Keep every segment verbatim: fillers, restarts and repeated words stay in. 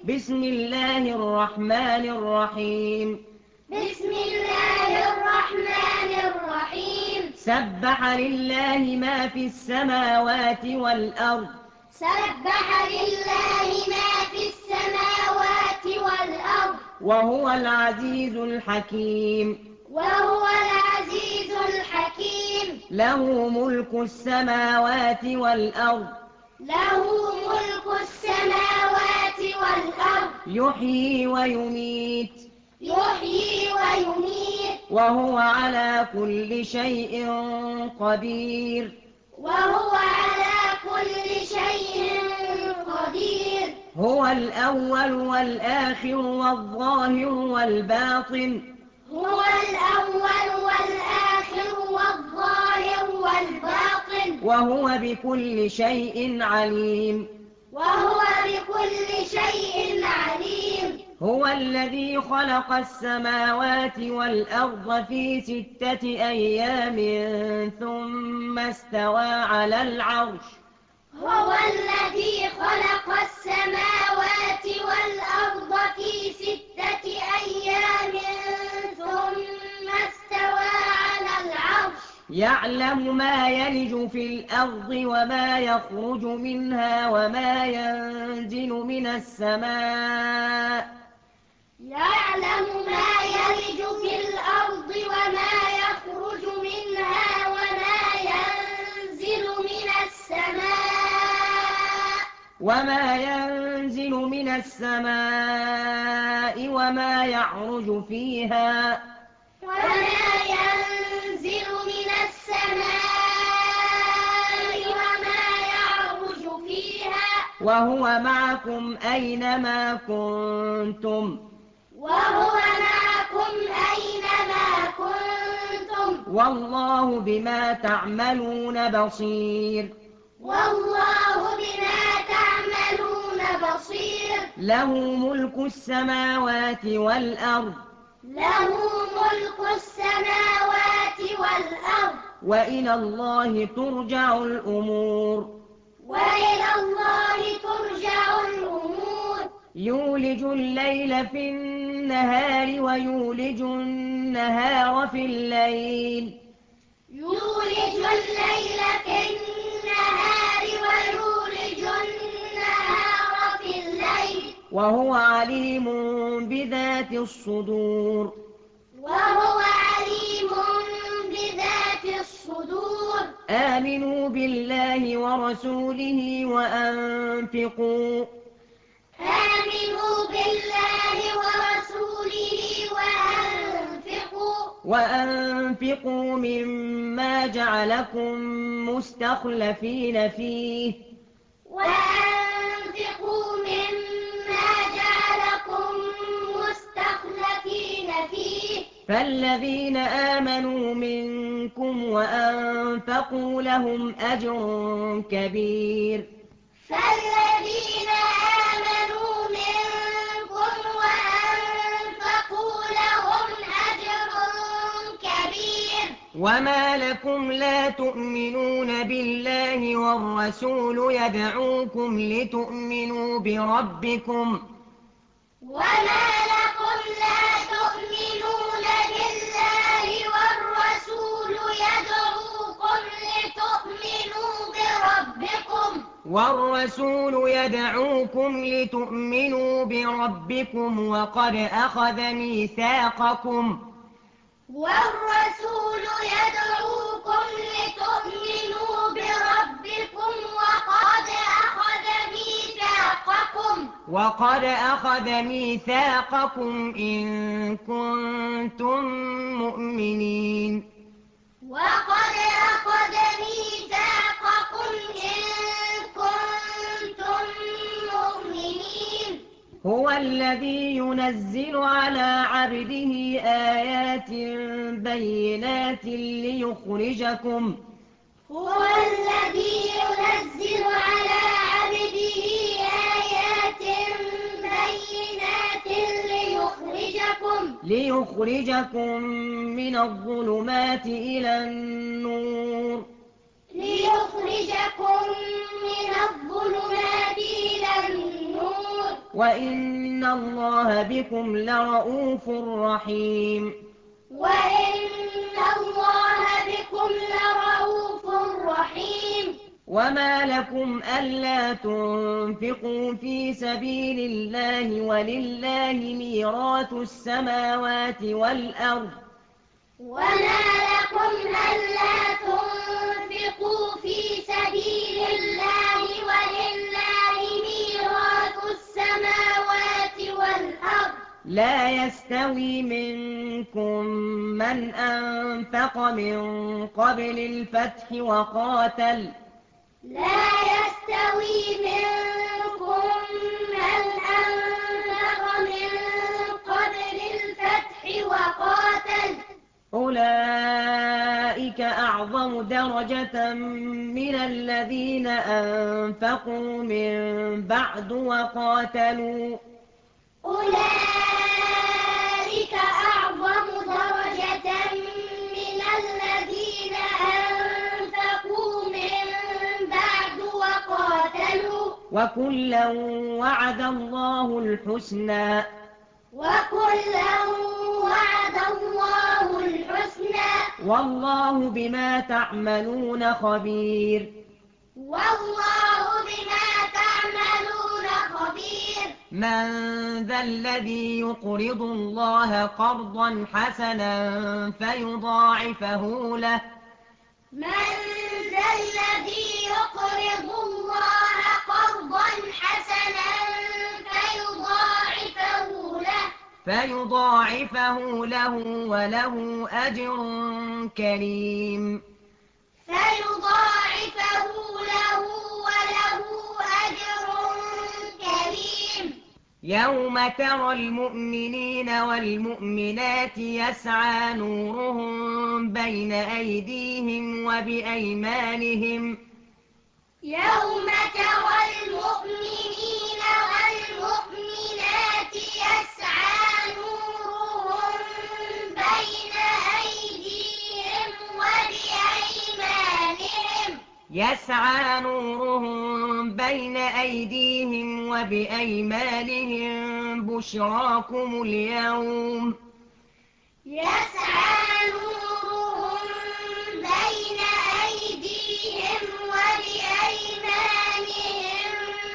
بسم الله الرحمن الرحيم بسم الله الرحمن الرحيم سبح لله ما في السماوات والأرض سبح لله ما في السماوات والأرض وهو العزيز الحكيم وهو العزيز الحكيم له ملك السماوات والأرض له ملك السماوات والأرض يحيي ويميت يحيي ويميت وهو على كل شيء قدير وهو على كل شيء قدير هو الأول والآخر والظاهر والباطن هو الأول والآخر والظاهر والباطن وهو بكل شيء عليم وهو بكل شيء عليم هو الذي خلق السماوات والأرض في ستة أيام ثم استوى على العرش هو الذي خلق السماوات والأرض في ستة أيام ثم استوى على العرش يعلم ما يلج في الأرض وما يخرج منها وما ينزل من السماء يعلم ما يلج في الأرض وما يخرج منها وما ينزل من السماء وما ينزل من السماء وما يعرج فيها وما ينزل من السماء وما يعرج فيها وهو معكم أينما كنتم وهو معكم أينما كنتم والله بما تعملون بصير والله بما تعملون بصير له ملك السماوات والأرض له ملك السماوات والأرض وإلى الله ترجع الأمور وإلى الله ترجع الأمور يولج الليل في النهار ويولج النهار في الليل يولج الليل في النهار ويولج النهار في الليل وهو عليم بذات الصدور وهو عليم بذات الصدور آمنوا بالله ورسوله وأنفقوا آمنوا بالله ورسوله وأنفقوا وأنفقوا مما جعلكم مستخلفين فيه وأنفقوا مما جعلكم مستخلفين فيه فالذين آمنوا منكم وأنفقوا لهم أجر كبير فالذين آمنوا منكم وأنفقوا لهم أجر كبير وما لكم لا تؤمنون بالله والرسول يدعوكم لتؤمنوا بربكم وما لكم لا تؤمنون بالله والرسول يدعوكم لتؤمنوا بربكم والرسول يدعوكم لتؤمنوا بربكم وقد أخذ ميثاقكم والرسول يدعوكم لتؤمنوا بربكم وقد أخذ ميثاقكم وقد أخذ ميثاقكم إن كنتم مؤمنين وقد أخذ ميثاقكم إن كنتم مؤمنين هو الذي ينزل على عبده آيات بينات ليخرجكم هو الذي ينزل على عبده آيات بينات ليخرجكم ليخرجكم من الظلمات إلى النور ليخرجكم من الظلمات إلى النور وإن الله بكم لرءوف رحيم وإن الله بكم لرءوف رحيم وما لكم ألا تنفقوا في سبيل الله ولله ميراث السماوات والأرض وما لكم ألا تنفقوا في سبيل الله ولله ميراث السماوات والأرض لا يستوي منكم من أنفق من قبل الفتح وقاتل لا يستوي منكم من أنفق من قبل الفتح وقاتل أولئك أعظم درجة من الذين أنفقوا من بعد وقاتلوا أولئك أعظم درجة من الذين أنفقوا من بعد وقاتلوا وكلا وعد الله الحسنى وكلا وعد الله الحسنى والله بما تعملون خبير والله بما تعملون خبير من ذا الذي يقرض الله قرضا حسنا فيضاعفه له من ذا الذي يقرض الله قرضا حسنا فيضاعفه له فيضاعفه له وله أجر كريم فيضاعفه له وله أجر كريم يوم ترى المؤمنين والمؤمنات يسعى نورهم بين أيديهم وبأيمانهم يوم ترى المؤمنين والمؤمنات يسعى نورهم بين أيديهم وبأيمانهم يسعى نورهم بين أيديهم وبأيمانهم بشراكم اليوم يسعى نورهم بين أيديهم وبأيمانهم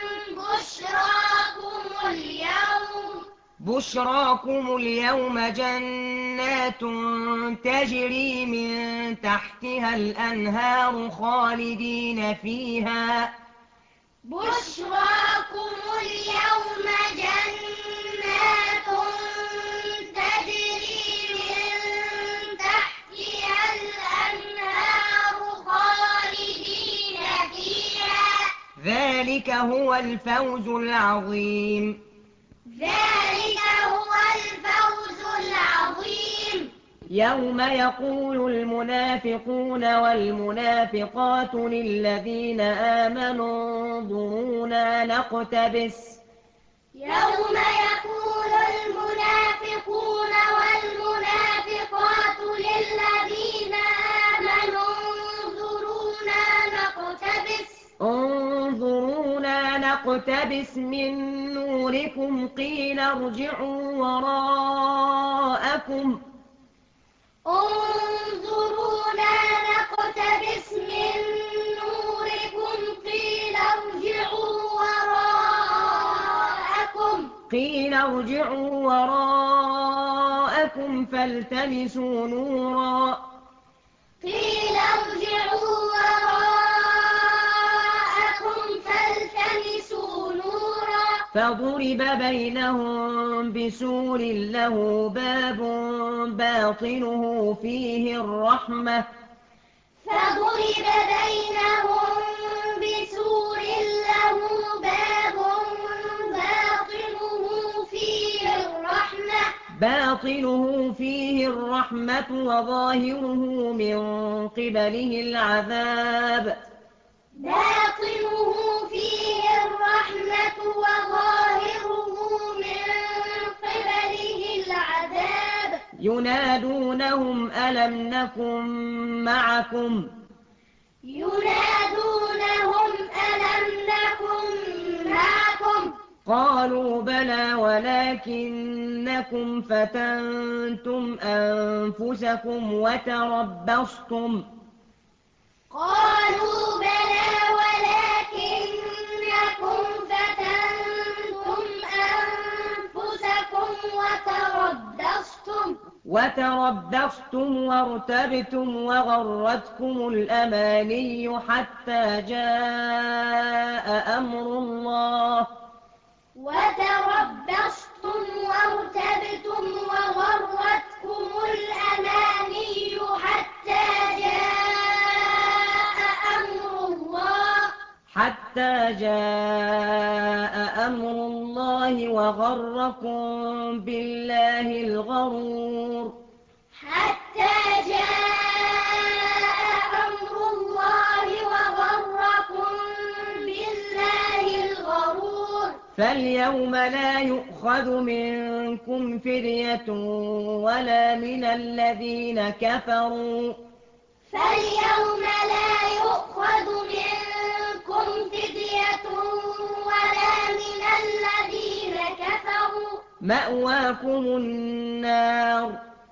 بشراكم اليوم بشراكم اليوم جنات تجري من تحتها الأنهار خالدين فيها بشراكم اليوم جنات تجري من تحتها الأنهار خالدين فيها ذلك هو الفوز العظيم ذلك هو الفوز العظيم يوم يقول المنافقون والمنافقات للذين آمنوا انظرونا نقتبس يوم يقول المنافقون والمنافقات للذين آمنوا انظرونا نقتبس انظرونا نقتبس من نوركم قيل ارجعوا وراءكم انظرونا نقتبس من نوركم قيل ارجعوا وراءكم قيل ارجعوا وراءكم فالتمسوا نورا قيل ارجعوا وراءكم فالتمسوا نورا فضرب بينهم بسور له باب باطنه فيه الرحمة فضرب بينهم بسور له باب باطنه فيه الرحمة باطنه فيه الرحمة وظاهره من قبله العذاب باطنه فيه الرحمة وظاهره من قبله العذاب ينادونهم ألم نكن معكم ينادونهم ألم نكن معكم قالوا بلى ولكنكم فتنتم أنفسكم وتربصتم قالوا بلى ولكنكم فتنتم أنفسكم وتربصتم وتربصتم وارتبتم وغرتكم الأماني حتى جاء أمر الله وتربصتم وارتبتم وغرتكم الأماني حتى جاء أمر الله حتى جاء أمر الله وغركم بالله الغرور حتى جاء أمر الله وغركم بالله الغرور فاليوم لا يؤخذ منكم فدية ولا من الذين كفروا فاليوم لا يؤخذ منكم فدية ولا من الذين كفروا مأواكم النار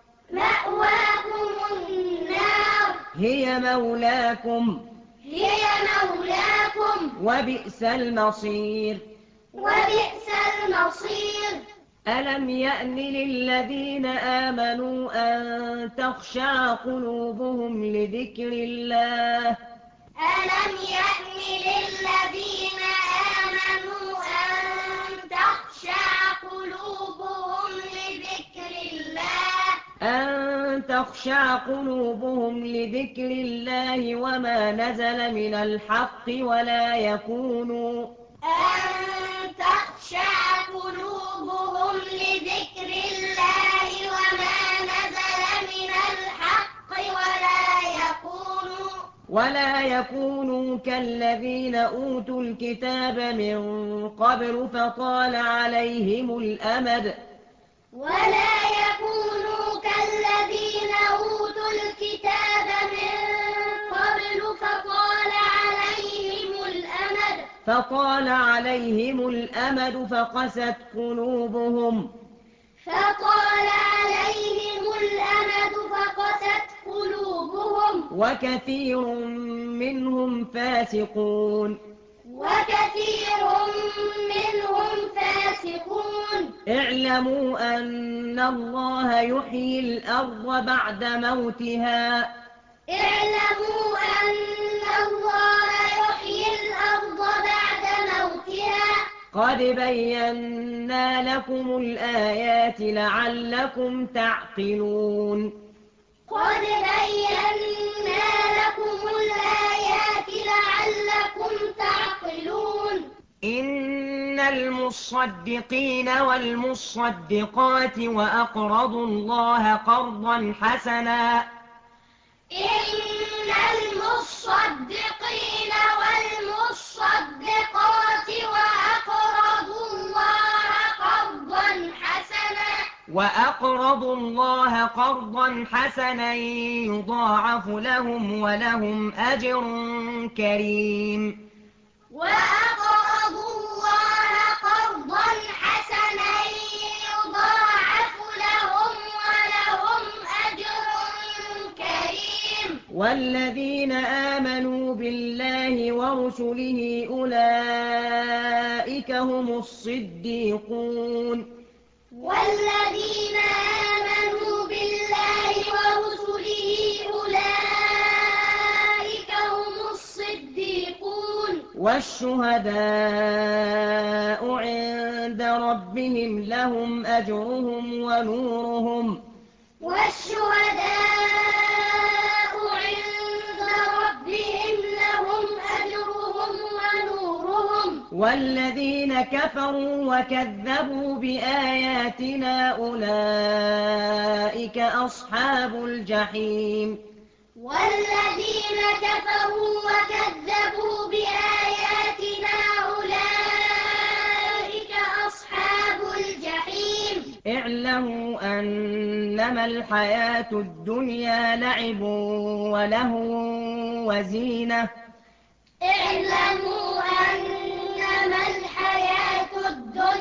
مأواكم النار هي مولاكم هي مولاكم وبئس المصير وبئس المصير ألم يأن للذين آمنوا أن تخشع قلوبهم لذكر الله ألم يأن للذين آمنوا أن تخشع قلوبهم لذكر الله أن تخشع قلوبهم لذكر الله وما نزل من الحق ولا يكونوا أن تخشع قلوبهم لذكر الله وما نزل من الحق ولا يكونوا ولا يكونوا كالذين أوتوا الكتاب من قبل فطال عليهم الأمد ولا يكونوا كالذين أوتوا الكتاب من قبل فطال عليهم الأمد فطال عليهم الأمد فقست قلوبهم فطال عليهم الأمد فقست قلوبهم وكثير منهم فاسقون وكثير منهم فاسقون اعلموا أن الله يحيي الأرض بعد موتها اعلموا أن الله يحيي الأرض بعد موتها قد بينا لكم الآيات لعلكم تعقلون قد بينا لكم الآيات لعلكم تعقلون إن المصدقين والمصدقات وأقرضوا الله قرضا حسنا إن المصدقين والمصدقات وأقرضوا الله قرضا حسنا وأقرضوا الله قرضا حسنا يضاعف لهم ولهم أجر كريم وأقرضوا الله قرضا حسنا يضاعف لهم ولهم أجر كريم والذين آمنوا بالله ورسله أولئك هم الصديقون والذين آمنوا بالله ورسله أولئك هم الصديقون والشهداء عند ربهم لهم أجرهم ونورهم والشهداء عند ربهم لهم أجرهم ونورهم والذين كفروا وكذبوا بآياتنا أولئك أصحاب الجحيم والذين كفروا وكذبوا بآياتنا أولئك أصحاب الجحيم اعلموا أنما الحياة الدنيا لعب ولهو وزينة اعلموا أنما الحياة الدنيا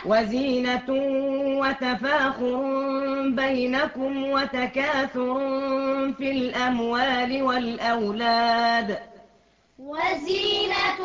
وزينة وتفاخر بينكم وتكاثر في الأموال والأولاد وزينة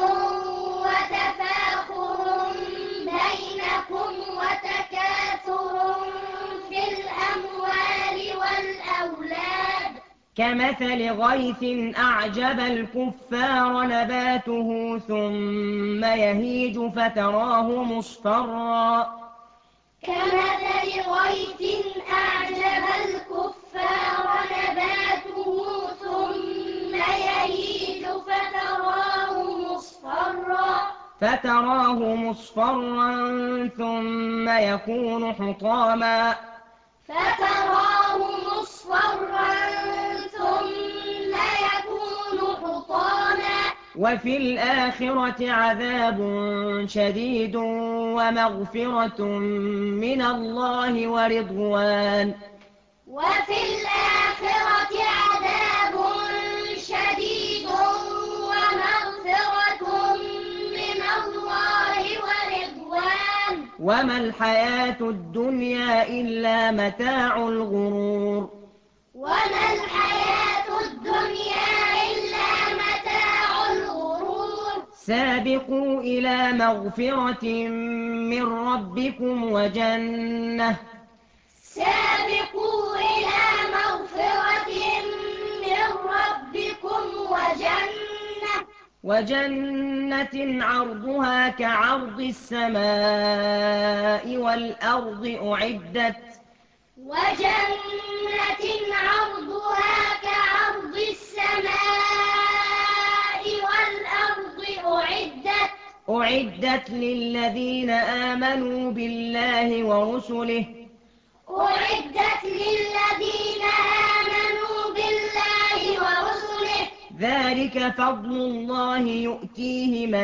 وتفاخر بينكم وتكاثر في الأموال والأولاد كمثل غيث أعجب الكفار نباته ثم يهيج فتراه مصفرا كمثل غيث أعجب الكفار نباته ثم يهيج فتراه مصفرا فتراه مصفرا ثم يكون حطاما فتراه مصفرا ثم يكون حطاما وفي الآخرة عذاب شديد ومغفرة من الله ورضوان وفي الآخرة عذاب شديد ومغفرة من الله ورضوان وما الحياة الدنيا إلا متاع الغرور وما الحياة الدنيا إلا متاع الغرور سابقوا إلى مغفرة من ربكم وجنة سابقوا إلى مغفرة من ربكم وجنة وجنة عرضها كعرض السماء والأرض أعدت وجنة عرضها كعرض السماء والأرض أعدت أعدت للذين آمنوا بالله ورسله أعدت للذين آمنوا بالله ورسله ذلك فضل الله يؤتيه من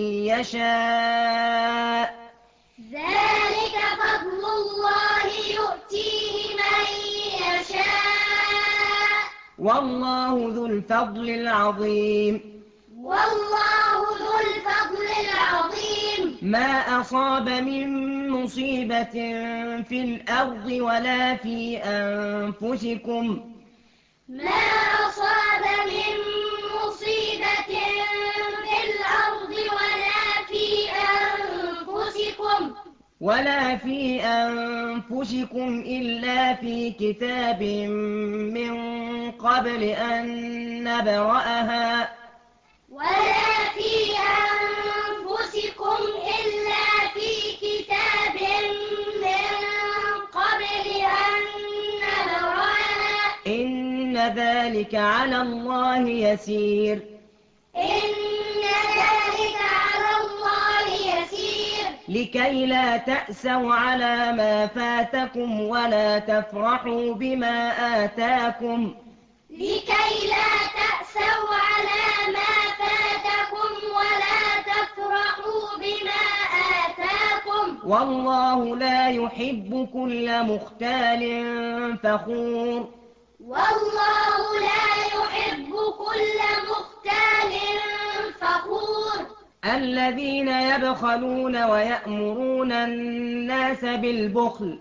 يشاء ذلك فضل الله يؤتيه من يشاء والله ذو الفضل العظيم والله ذو الفضل العظيم ما أصاب من مصيبة في الأرض ولا في أنفسكم ما أصاب من مصيبة في الأرض ولا في أنفسكم ولا في أنفسكم إلا في كتاب من قبل أن نبرأها ولا في أنفسكم إلا في كتاب من قبل أن نبرأها إن ذلك على الله يسير إن ذلك على الله يسير لكي لا تأسوا على ما فاتكم ولا تفرحوا بما آتاكم لكي لا تأسوا على ما فاتكم ولا تفرحوا بما آتاكم والله لا يحب كل مختال فخور والله لا يحب كل مختال فخور الذين يبخلون ويأمرون الناس بالبخل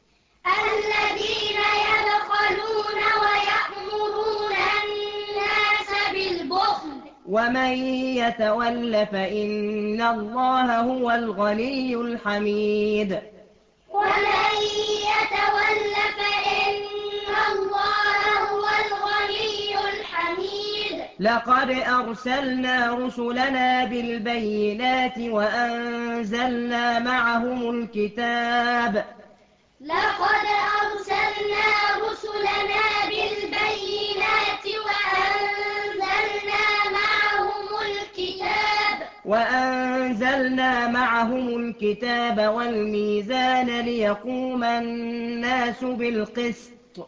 الذين يبخلون ويأمرون الناس بالبخل ومن يتول فإن الله هو الغني الحميد ومن يتول فإن الله هو الغني الحميد لقد أرسلنا رسلنا بالبينات وأنزلنا معهم الكتاب لقد أرسلنا رسلنا بالبينات وأنزلنا معهم الكتاب وأنزلنا معهم الكتاب والميزان ليقوم الناس بالقسط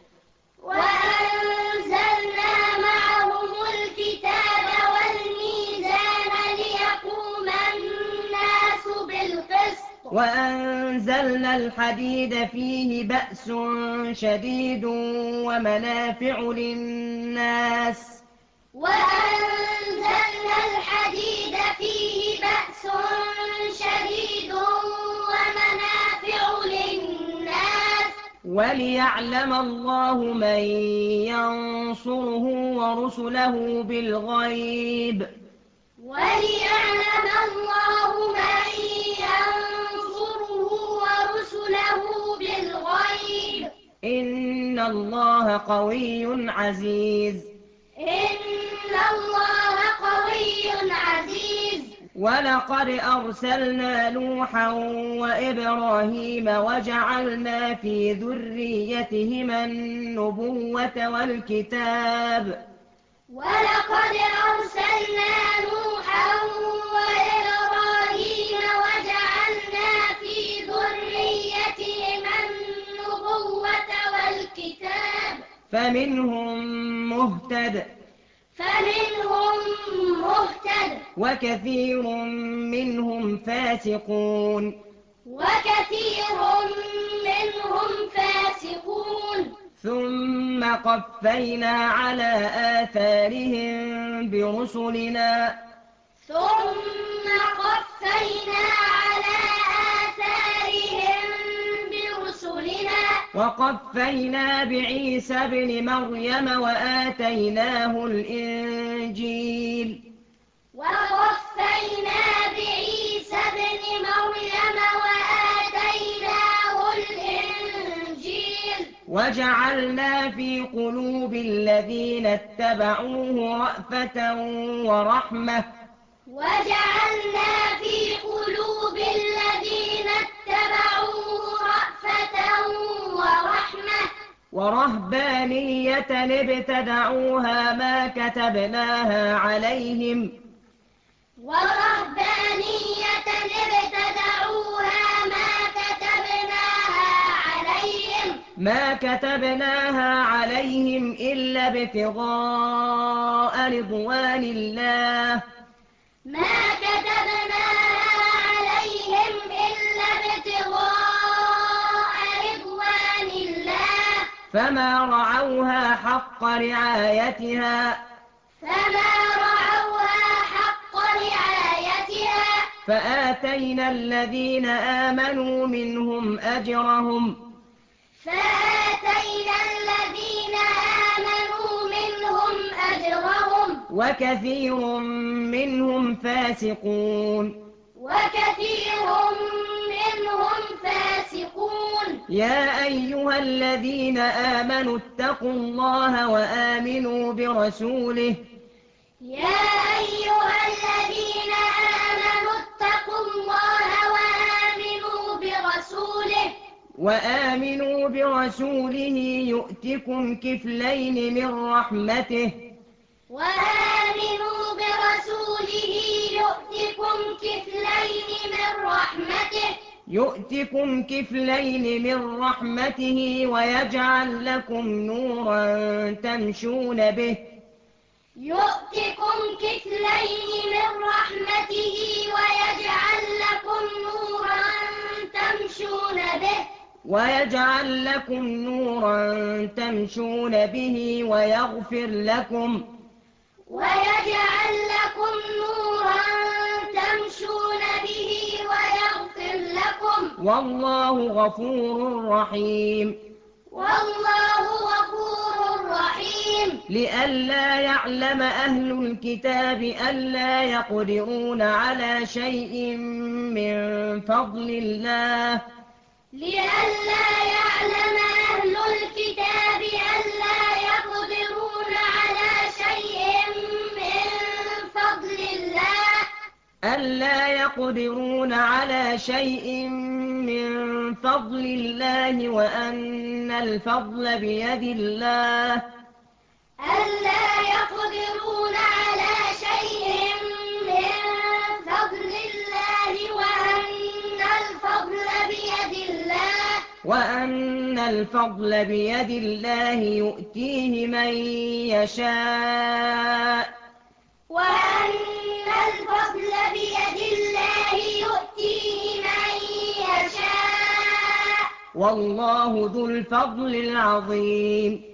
وأنزلنا معهم الكتاب والميزان ليقوم الناس بالقسط وأنزلنا الحديد فيه بأس شديد ومنافع للناس وأنزلنا الحديد فيه بأس شديد ومنافع وليعلم الله من ينصره ورسله بالغيب وليعلم الله من ينصره ورسله بالغيب إن الله قوي عزيز إن الله قوي عزيز ولقد أرسلنا نوحا وإبراهيم وجعلنا في ذريتهما النبوة والكتاب ولقد أرسلنا نوحا وإبراهيم وجعلنا في ذريتهما النبوة والكتاب فمنهم مهتد فمنهم مهتد وكثير منهم فاسقون وكثير منهم فاسقون ثم قفينا على آثارهم برسلنا ثم قفينا على آثارهم برسلنا وقفينا بعيسى ابن مريم وآتيناه الإنجيل وقفينا بعيسى ابن مريم وآتيناه الإنجيل وجعلنا في قلوب الذين اتبعوه رأفة ورحمة وجعلنا في قلوب الذين اتبعوه رأفة ورحمة ورهبانية ابتدعوها ما كتبناها عليهم ورهبانية ابتدعوها ما كتبناها عليهم ما كتبناها عليهم إلا ابتغاء رضوان الله ما كتبناها عليهم إلا ابتغاء رضوان الله فما رعوها حق رعايتها فما رعوها حق رعايتها فآتينا الذين آمنوا منهم أجرهم فآتينا الذين آمنوا منهم أجرهم وكثير منهم فاسقون وكثير منهم فاسقون يا أيها الذين آمنوا اتقوا الله وآمنوا برسوله يا أيها الذين آمنوا اتقوا الله وآمنوا برسوله وآمنوا برسوله يؤتكم كفلين من رحمته وآمنوا برسوله يؤتكم كفلين من رحمته يؤتكم كفلين من رحمته ويجعل لكم نورا تمشون به يؤتكم كفلين من رحمته ويجعل لكم نورا تمشون به ويجعل لكم نورا تمشون به ويغفر لكم ويجعل لكم نورا تمشون به ويغفر لكم والله غفور رحيم والله غفور رحيم لئلا يعلم أهل الكتاب ألا يقدرون على شيء من فضل الله لئلا يعلم أهل الكتاب ألا يقدرون على شيء من فضل الله ألا يقدرون على شيء من فضل الله وأن الفضل بيد الله ألا يقدرون على شيء من فضل الله وأن الفضل بيد الله وأن الفضل بيد الله يؤتيه من يشاء وأن الفضل بيد الله يؤتيه من يشاء والله ذو الفضل العظيم